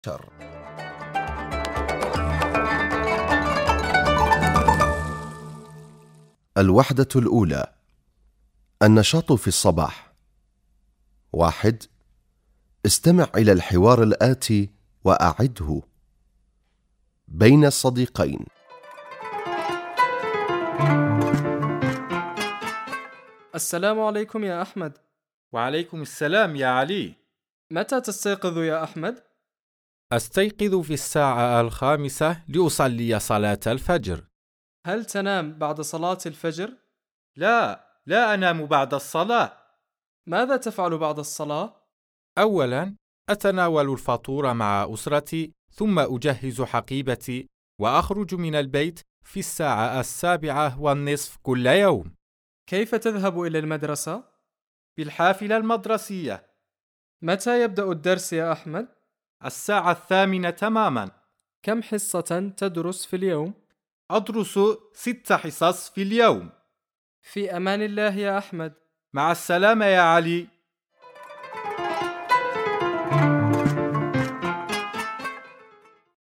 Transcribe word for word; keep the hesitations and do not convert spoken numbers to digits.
عشر. الوحدة الأولى. النشاط في الصباح. واحد. استمع إلى الحوار الآتي وأعده. بين الصديقين. السلام عليكم يا أحمد. وعليكم السلام يا علي. متى تستيقظ يا أحمد؟ أستيقظ في الساعة الخامسة لأصلي صلاة الفجر. هل تنام بعد صلاة الفجر؟ لا، لا أنام بعد الصلاة. ماذا تفعل بعد الصلاة؟ أولاً، أتناول الفطور مع أسرتي، ثم أجهز حقيبتي وأخرج من البيت في الساعة السابعة والنصف كل يوم. كيف تذهب إلى المدرسة؟ بالحافلة المدرسية. متى يبدأ الدرس يا أحمد؟ الساعة الثامنة تماماً. كم حصة تدرس في اليوم؟ أدرس ست حصص في اليوم. في أمان الله يا أحمد. مع السلامة يا علي.